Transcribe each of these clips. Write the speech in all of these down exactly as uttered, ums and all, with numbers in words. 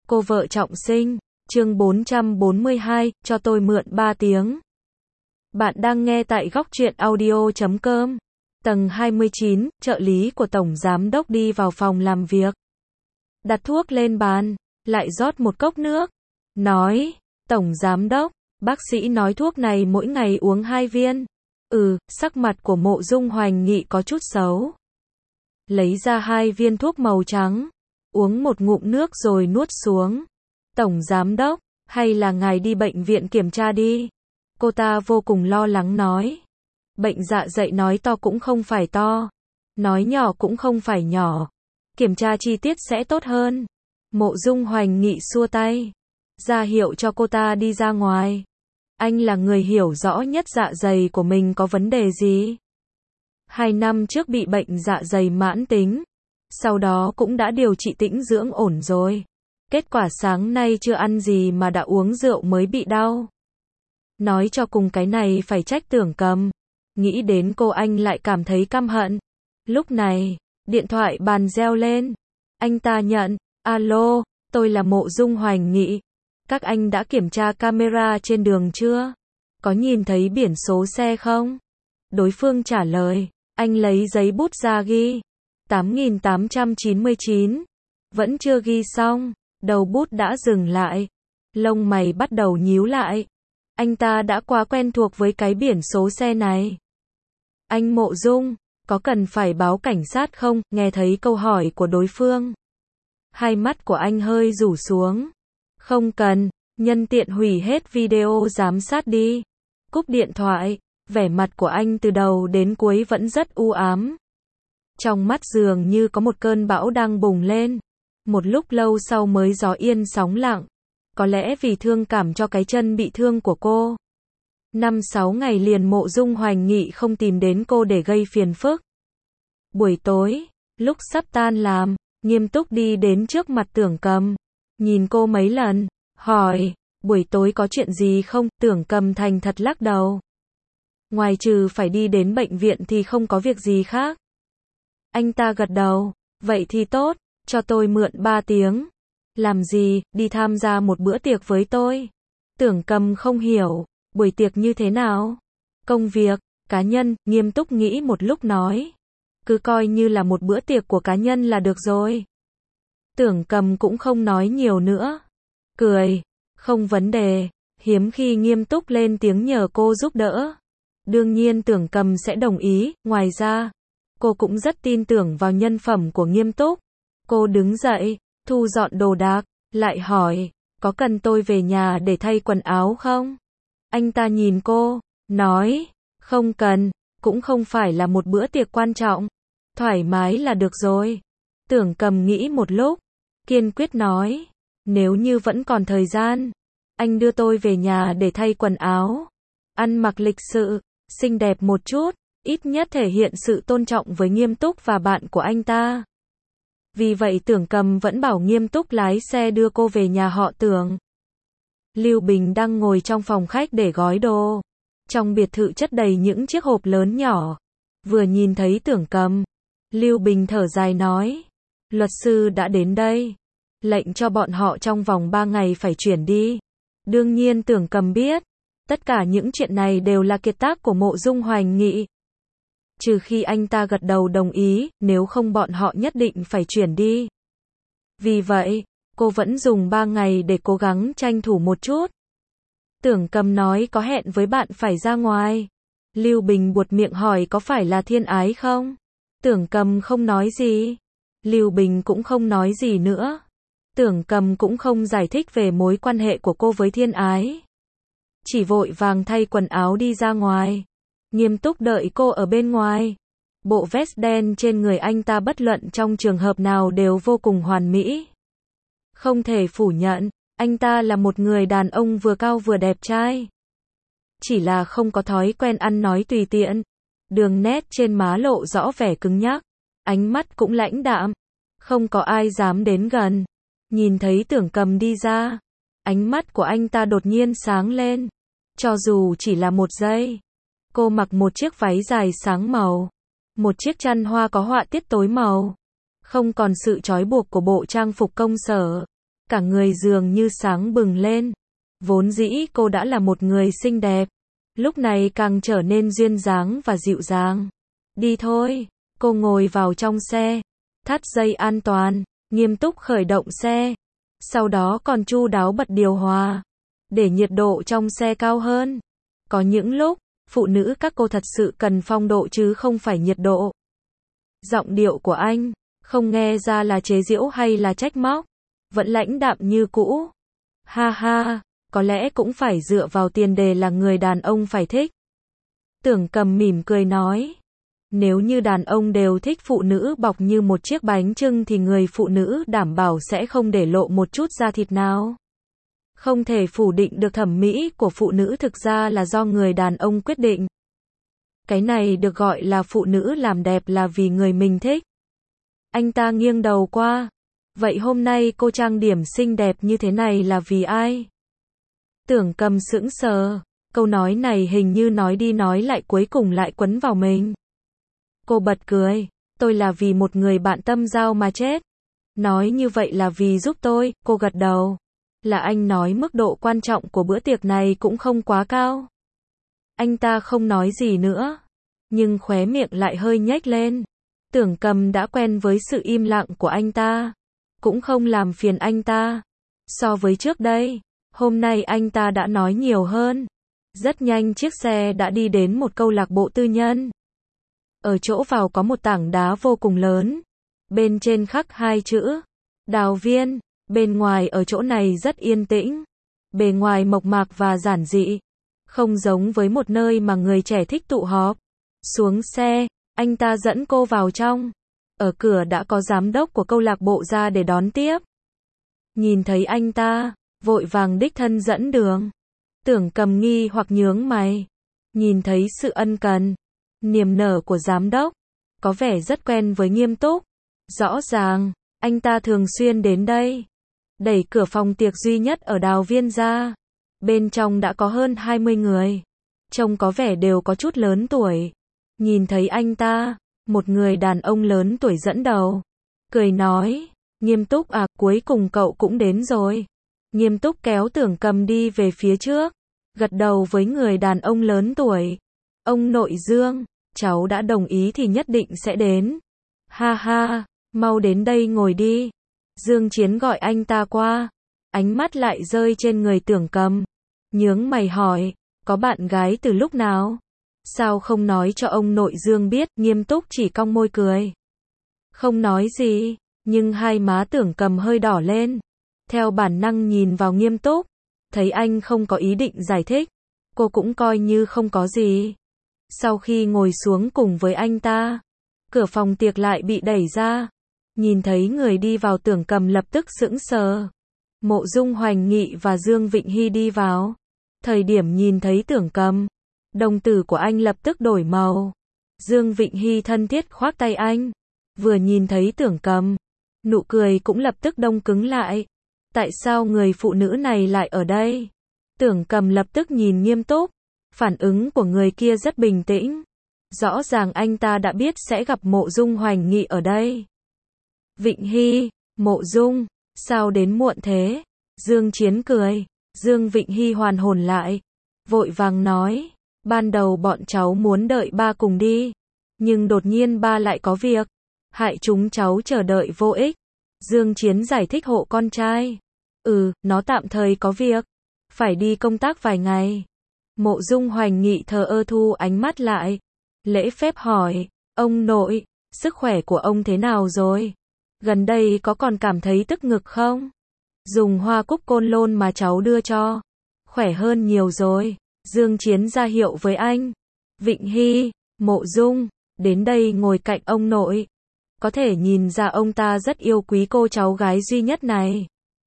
Cô vợ trọng sinh, chương bốn trăm bốn mươi hai, cho tôi mượn ba tiếng. Bạn đang nghe tại góc truyện audio chấm com. Tầng hai mươi chín, trợ lý của Tổng Giám Đốc đi vào phòng làm việc. Đặt thuốc lên bàn, lại rót một cốc nước. Nói, Tổng Giám Đốc, bác sĩ nói thuốc này mỗi ngày uống hai viên. Ừ, sắc mặt của Mộ Dung Hoành Nghị có chút xấu. Lấy ra hai viên thuốc màu trắng. Uống một ngụm nước rồi nuốt xuống. Tổng Giám Đốc, hay là ngài đi bệnh viện kiểm tra đi. Cô ta vô cùng lo lắng nói. Bệnh dạ dày nói to cũng không phải to. Nói nhỏ cũng không phải nhỏ. Kiểm tra chi tiết sẽ tốt hơn. Mộ Dung Hoành Nghị xua tay. Ra hiệu cho cô ta đi ra ngoài. Anh là người hiểu rõ nhất dạ dày của mình có vấn đề gì. Hai năm trước bị bệnh dạ dày mãn tính. Sau đó cũng đã điều trị tĩnh dưỡng ổn rồi. Kết quả sáng nay chưa ăn gì mà đã uống rượu mới bị đau. Nói cho cùng cái này phải trách Tưởng Cầm. Nghĩ đến cô anh lại cảm thấy căm hận. Lúc này, điện thoại bàn reo lên. Anh ta nhận, alo, tôi là Mộ Dung Hoành Nghị. Các anh đã kiểm tra camera trên đường chưa? Có nhìn thấy biển số xe không? Đối phương trả lời, anh lấy giấy bút ra ghi. tám nghìn tám trăm chín mươi chín. Vẫn chưa ghi xong, đầu bút đã dừng lại. Lông mày bắt đầu nhíu lại. Anh ta đã quá quen thuộc với cái biển số xe này. Anh Mộ Dung, có cần phải báo cảnh sát không? Nghe thấy câu hỏi của đối phương. Hai mắt của anh hơi rủ xuống. Không cần, nhân tiện hủy hết video giám sát đi. Cúp điện thoại, vẻ mặt của anh từ đầu đến cuối vẫn rất u ám. Trong mắt dường như có một cơn bão đang bùng lên. Một lúc lâu sau mới gió yên sóng lặng. Có lẽ vì thương cảm cho cái chân bị thương của cô. Năm sáu ngày liền Mộ Dung Hoành Nghị không tìm đến cô để gây phiền phức. Buổi tối, lúc sắp tan làm, nghiêm túc đi đến trước mặt Tưởng Cầm. Nhìn cô mấy lần, hỏi, buổi tối có chuyện gì không? Tưởng Cầm thành thật lắc đầu. Ngoài trừ phải đi đến bệnh viện thì không có việc gì khác. Anh ta gật đầu, vậy thì tốt, cho tôi mượn ba tiếng. Làm gì, đi tham gia một bữa tiệc với tôi. Tưởng Cầm không hiểu, buổi tiệc như thế nào? Công việc, cá nhân, nghiêm túc nghĩ một lúc nói. Cứ coi như là một bữa tiệc của cá nhân là được rồi. Tưởng Cầm cũng không nói nhiều nữa. Cười, không vấn đề, hiếm khi nghiêm túc lên tiếng nhờ cô giúp đỡ. Đương nhiên Tưởng Cầm sẽ đồng ý, ngoài ra, cô cũng rất tin tưởng vào nhân phẩm của nghiêm túc. Cô đứng dậy, thu dọn đồ đạc, lại hỏi, có cần tôi về nhà để thay quần áo không? Anh ta nhìn cô, nói, không cần, cũng không phải là một bữa tiệc quan trọng. Thoải mái là được rồi. Tưởng Cầm nghĩ một lúc, kiên quyết nói, nếu như vẫn còn thời gian, anh đưa tôi về nhà để thay quần áo. Ăn mặc lịch sự, xinh đẹp một chút, ít nhất thể hiện sự tôn trọng với nghiêm túc và bạn của anh ta. Vì vậy Tưởng Cầm vẫn bảo nghiêm túc lái xe đưa cô về nhà họ Tưởng. Lưu Bình đang ngồi trong phòng khách để gói đồ. Trong biệt thự chất đầy những chiếc hộp lớn nhỏ. Vừa nhìn thấy Tưởng Cầm, Lưu Bình thở dài nói, luật sư đã đến đây. Lệnh cho bọn họ trong vòng ba ngày phải chuyển đi. Đương nhiên Tưởng Cầm biết, tất cả những chuyện này đều là kiệt tác của Mộ Dung Hoành Nghị. Trừ khi anh ta gật đầu đồng ý, nếu không bọn họ nhất định phải chuyển đi. Vì vậy, cô vẫn dùng ba ngày để cố gắng tranh thủ một chút. Tưởng Cầm nói có hẹn với bạn phải ra ngoài. Lưu Bình buột miệng hỏi có phải là Thiên Ái không? Tưởng Cầm không nói gì. Lưu Bình cũng không nói gì nữa. Tưởng Cầm cũng không giải thích về mối quan hệ của cô với Thiên Ái. Chỉ vội vàng thay quần áo đi ra ngoài. Nghiêm túc đợi cô ở bên ngoài. Bộ vest đen trên người anh ta bất luận trong trường hợp nào đều vô cùng hoàn mỹ. Không thể phủ nhận, anh ta là một người đàn ông vừa cao vừa đẹp trai. Chỉ là không có thói quen ăn nói tùy tiện. Đường nét trên má lộ rõ vẻ cứng nhắc. Ánh mắt cũng lãnh đạm. Không có ai dám đến gần. Nhìn thấy Tưởng Cầm đi ra, ánh mắt của anh ta đột nhiên sáng lên. Cho dù chỉ là một giây. Cô mặc một chiếc váy dài sáng màu. Một chiếc chăn hoa có họa tiết tối màu. Không còn sự trói buộc của bộ trang phục công sở. cả người dường như sáng bừng lên. Vốn dĩ cô đã là một người xinh đẹp, lúc này càng trở nên duyên dáng và dịu dàng. Đi thôi, cô ngồi vào trong xe, thắt dây an toàn, nghiêm túc khởi động xe. Sau đó còn chu đáo bật điều hòa, để nhiệt độ trong xe cao hơn. Có những lúc, phụ nữ các cô thật sự cần phong độ chứ không phải nhiệt độ. Giọng điệu của anh, không nghe ra là chế giễu hay là trách móc, vẫn lãnh đạm như cũ. Ha ha, có lẽ cũng phải dựa vào tiền đề là người đàn ông phải thích. Tưởng Cầm mỉm cười nói. Nếu như đàn ông đều thích phụ nữ bọc như một chiếc bánh chưng thì người phụ nữ đảm bảo sẽ không để lộ một chút da thịt nào. Không thể phủ định được thẩm mỹ của phụ nữ thực ra là do người đàn ông quyết định. Cái này được gọi là phụ nữ làm đẹp là vì người mình thích. Anh ta nghiêng đầu qua. Vậy hôm nay cô trang điểm xinh đẹp như thế này là vì ai? Tưởng Cầm sững sờ. Câu nói này hình như nói đi nói lại cuối cùng lại quấn vào mình. Cô bật cười. Tôi là vì một người bạn tâm giao mà chết. Nói như vậy là vì giúp tôi, cô gật đầu. Là anh nói mức độ quan trọng của bữa tiệc này cũng không quá cao. Anh ta không nói gì nữa, nhưng khóe miệng lại hơi nhếch lên. Tưởng Cầm đã quen với sự im lặng của anh ta, cũng không làm phiền anh ta. So với trước đây, hôm nay anh ta đã nói nhiều hơn. Rất nhanh chiếc xe đã đi đến một câu lạc bộ tư nhân. Ở chỗ vào có một tảng đá vô cùng lớn. Bên trên khắc hai chữ Đào Viên. Bên ngoài ở chỗ này rất yên tĩnh. Bề ngoài mộc mạc và giản dị. Không giống với một nơi mà người trẻ thích tụ họp. Xuống xe, anh ta dẫn cô vào trong. Ở cửa đã có giám đốc của câu lạc bộ ra để đón tiếp. Nhìn thấy anh ta, vội vàng đích thân dẫn đường. Tưởng Cầm nghi hoặc nhướng mày. Nhìn thấy sự ân cần, niềm nở của giám đốc, có vẻ rất quen với nghiêm túc. Rõ ràng, anh ta thường xuyên đến đây. Đẩy cửa phòng tiệc duy nhất ở Đào Viên ra. Bên trong đã có hơn hai mươi người. Trông có vẻ đều có chút lớn tuổi. Nhìn thấy anh ta, một người đàn ông lớn tuổi dẫn đầu. Cười nói, Nghiêm Túc à, cuối cùng cậu cũng đến rồi. Nghiêm Túc kéo Tưởng Cầm đi về phía trước. Gật đầu với người đàn ông lớn tuổi. Ông nội Dương, cháu đã đồng ý thì nhất định sẽ đến. Ha ha, mau đến đây ngồi đi. Dương Chiến gọi anh ta qua. Ánh mắt lại rơi trên người Tưởng Cầm. Nhướng mày hỏi, có bạn gái từ lúc nào? Sao không nói cho ông nội Dương biết? Nghiêm Túc chỉ cong môi cười. Không nói gì, nhưng hai má Tưởng Cầm hơi đỏ lên. Theo bản năng nhìn vào Nghiêm Túc. Thấy anh không có ý định giải thích. Cô cũng coi như không có gì. Sau khi ngồi xuống cùng với anh ta, cửa phòng tiệc lại bị đẩy ra. Nhìn thấy người đi vào, Tưởng Cầm lập tức sững sờ. Mộ Dung Hoành Nghị và Dương Vịnh Hy đi vào. Thời điểm nhìn thấy Tưởng Cầm, đồng tử của anh lập tức đổi màu. Dương Vịnh Hy thân thiết khoác tay anh. Vừa nhìn thấy Tưởng Cầm, nụ cười cũng lập tức đông cứng lại. Tại sao người phụ nữ này lại ở đây? Tưởng Cầm lập tức nhìn Nghiêm Túc. Phản ứng của người kia rất bình tĩnh. Rõ ràng anh ta đã biết sẽ gặp Mộ Dung Hoành Nghị ở đây. Vịnh Hy, Mộ Dung, sao đến muộn thế? Dương Chiến cười. Dương Vịnh Hy hoàn hồn lại. Vội vàng nói, ban đầu bọn cháu muốn đợi ba cùng đi. Nhưng đột nhiên ba lại có việc. Hại chúng cháu chờ đợi vô ích. Dương Chiến giải thích hộ con trai. Ừ, nó tạm thời có việc. Phải đi công tác vài ngày. Mộ Dung Hoành Nghị thờ ơ thu ánh mắt lại. Lễ phép hỏi, ông nội, sức khỏe của ông thế nào rồi? Gần đây có còn cảm thấy tức ngực không? Dùng hoa cúc côn lôn mà cháu đưa cho. Khỏe hơn nhiều rồi. Dương Chiến ra hiệu với anh. Vịnh Hy, Mộ Dung, đến đây ngồi cạnh ông nội. Có thể nhìn ra ông ta rất yêu quý cô cháu gái duy nhất này.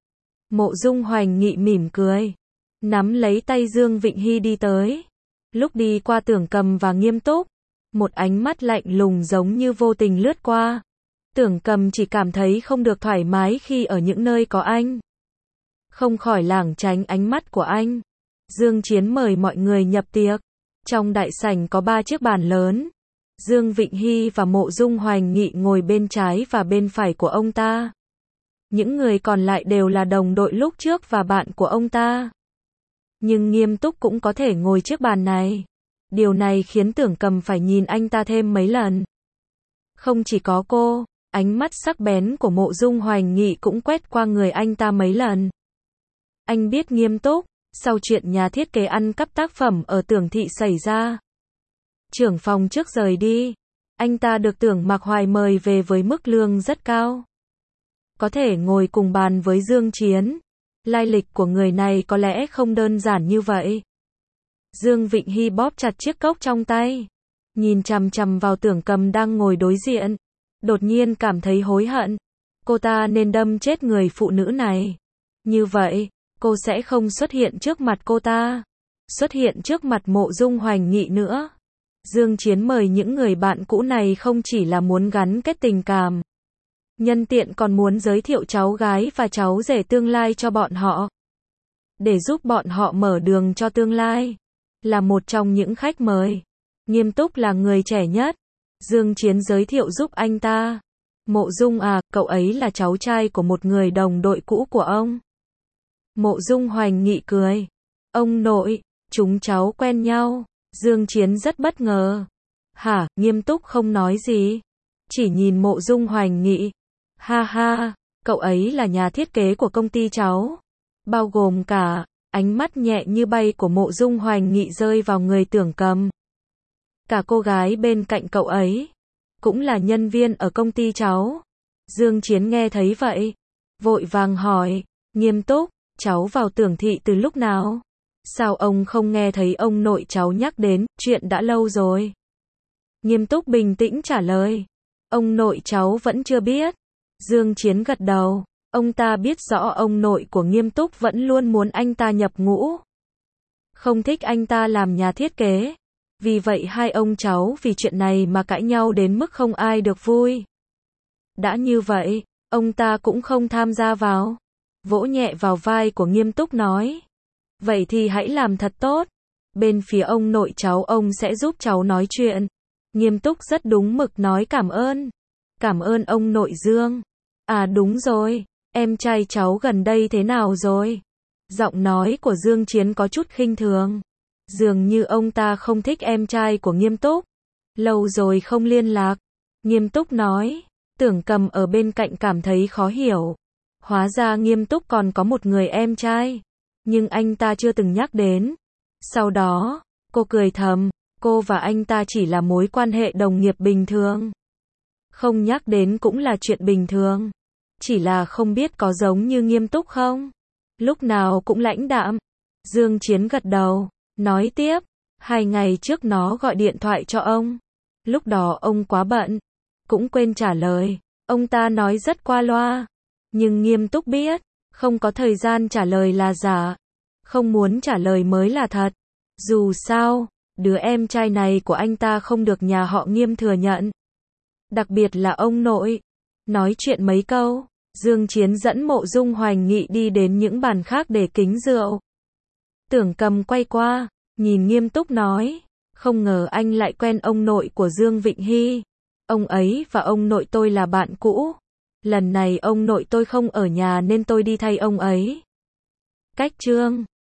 Mộ Dung Hoành Nghị mỉm cười. Nắm lấy tay Dương Vịnh Hy đi tới. Lúc đi qua Tưởng Cầm và Nghiêm Túc, một ánh mắt lạnh lùng giống như vô tình lướt qua. Tưởng Cầm chỉ cảm thấy không được thoải mái khi ở những nơi có anh. Không khỏi lảng tránh ánh mắt của anh. Dương Chiến mời mọi người nhập tiệc. Trong đại sảnh có ba chiếc bàn lớn. Dương Vịnh Hy và Mộ Dung Hoành Nghị ngồi bên trái và bên phải của ông ta. những người còn lại đều là đồng đội lúc trước và bạn của ông ta. Nhưng Nghiêm Túc cũng có thể ngồi chiếc bàn này. Điều này khiến Tưởng Cầm phải nhìn anh ta thêm mấy lần. Không chỉ có cô, ánh mắt sắc bén của Mộ Dung Hoành Nghị cũng quét qua người anh ta mấy lần. Anh biết Nghiêm Túc, sau chuyện nhà thiết kế ăn cắp tác phẩm ở Tưởng Thị xảy ra, trưởng phòng trước rời đi, anh ta được Tưởng Mặc Hoài mời về với mức lương rất cao. Có thể ngồi cùng bàn với Dương Chiến. Lai lịch của người này có lẽ không đơn giản như vậy. Dương Vịnh Hy bóp chặt chiếc cốc trong tay, nhìn chằm chằm vào Tưởng Cầm đang ngồi đối diện, đột nhiên cảm thấy hối hận. Cô ta nên đâm chết người phụ nữ này. Như vậy, cô sẽ không xuất hiện trước mặt cô ta, xuất hiện trước mặt Mộ Dung Hoành Nghị nữa. Dương Chiến mời những người bạn cũ này không chỉ là muốn gắn kết tình cảm, nhân tiện còn muốn giới thiệu cháu gái và cháu rể tương lai cho bọn họ, để giúp bọn họ mở đường cho tương lai. Là một trong những khách mời, Nghiêm Túc là người trẻ nhất. Dương Chiến giới thiệu giúp anh ta. Mộ Dung à, cậu ấy là cháu trai của một người đồng đội cũ của ông. Mộ Dung Hoành Nghị cười. Ông nội, chúng cháu quen nhau. Dương Chiến rất bất ngờ. Hả, Nghiêm Túc không nói gì, chỉ nhìn Mộ Dung Hoành Nghị. Ha ha, cậu ấy là nhà thiết kế của công ty cháu. Bao gồm cả, ánh mắt nhẹ như bay của Mộ Dung Hoành Nghị rơi vào người Tưởng Cầm. Cả cô gái bên cạnh cậu ấy, cũng là nhân viên ở công ty cháu. Dương Chiến nghe thấy vậy, vội vàng hỏi, Nghiêm Túc, cháu vào Tưởng Thị từ lúc nào? Sao ông không nghe thấy ông nội cháu nhắc đến, chuyện đã lâu rồi. Nghiêm Túc bình tĩnh trả lời, ông nội cháu vẫn chưa biết. Dương Chiến gật đầu, ông ta biết rõ ông nội của Nghiêm Túc vẫn luôn muốn anh ta nhập ngũ, không thích anh ta làm nhà thiết kế. Vì vậy hai ông cháu vì chuyện này mà cãi nhau đến mức không ai được vui. Đã như vậy, ông ta cũng không tham gia vào. Vỗ nhẹ vào vai của Nghiêm Túc nói, vậy thì hãy làm thật tốt. Bên phía ông nội cháu ông sẽ giúp cháu nói chuyện. Nghiêm Túc rất đúng mực nói cảm ơn. Cảm ơn ông nội Dương. À đúng rồi, em trai cháu gần đây thế nào rồi? Giọng nói của Dương Chiến có chút khinh thường. Dường như ông ta không thích em trai của Nghiêm Túc. Lâu rồi không liên lạc. Nghiêm Túc nói. Tưởng Cầm ở bên cạnh cảm thấy khó hiểu. Hóa ra Nghiêm Túc còn có một người em trai, nhưng anh ta chưa từng nhắc đến. Sau đó, cô cười thầm, cô và anh ta chỉ là mối quan hệ đồng nghiệp bình thường. Không nhắc đến cũng là chuyện bình thường. Chỉ là không biết có giống như Nghiêm Túc không? Lúc nào cũng lãnh đạm. Dương Chiến gật đầu, nói tiếp, hai ngày trước nó gọi điện thoại cho ông. Lúc đó ông quá bận, cũng quên trả lời. Ông ta nói rất qua loa. Nhưng Nghiêm Túc biết, không có thời gian trả lời là giả. Không muốn trả lời mới là thật. Dù sao, đứa em trai này của anh ta không được nhà họ Nghiêm thừa nhận. Đặc biệt là ông nội. Nói chuyện mấy câu, Dương Chiến dẫn Mộ Dung Hoành Nghị đi đến những bàn khác để kính rượu. Tưởng Cầm quay qua, nhìn Nghiêm Túc nói, không ngờ anh lại quen ông nội của Dương Vịnh Hy. Ông ấy và ông nội tôi là bạn cũ. Lần này ông nội tôi không ở nhà nên tôi đi thay ông ấy. Cách chương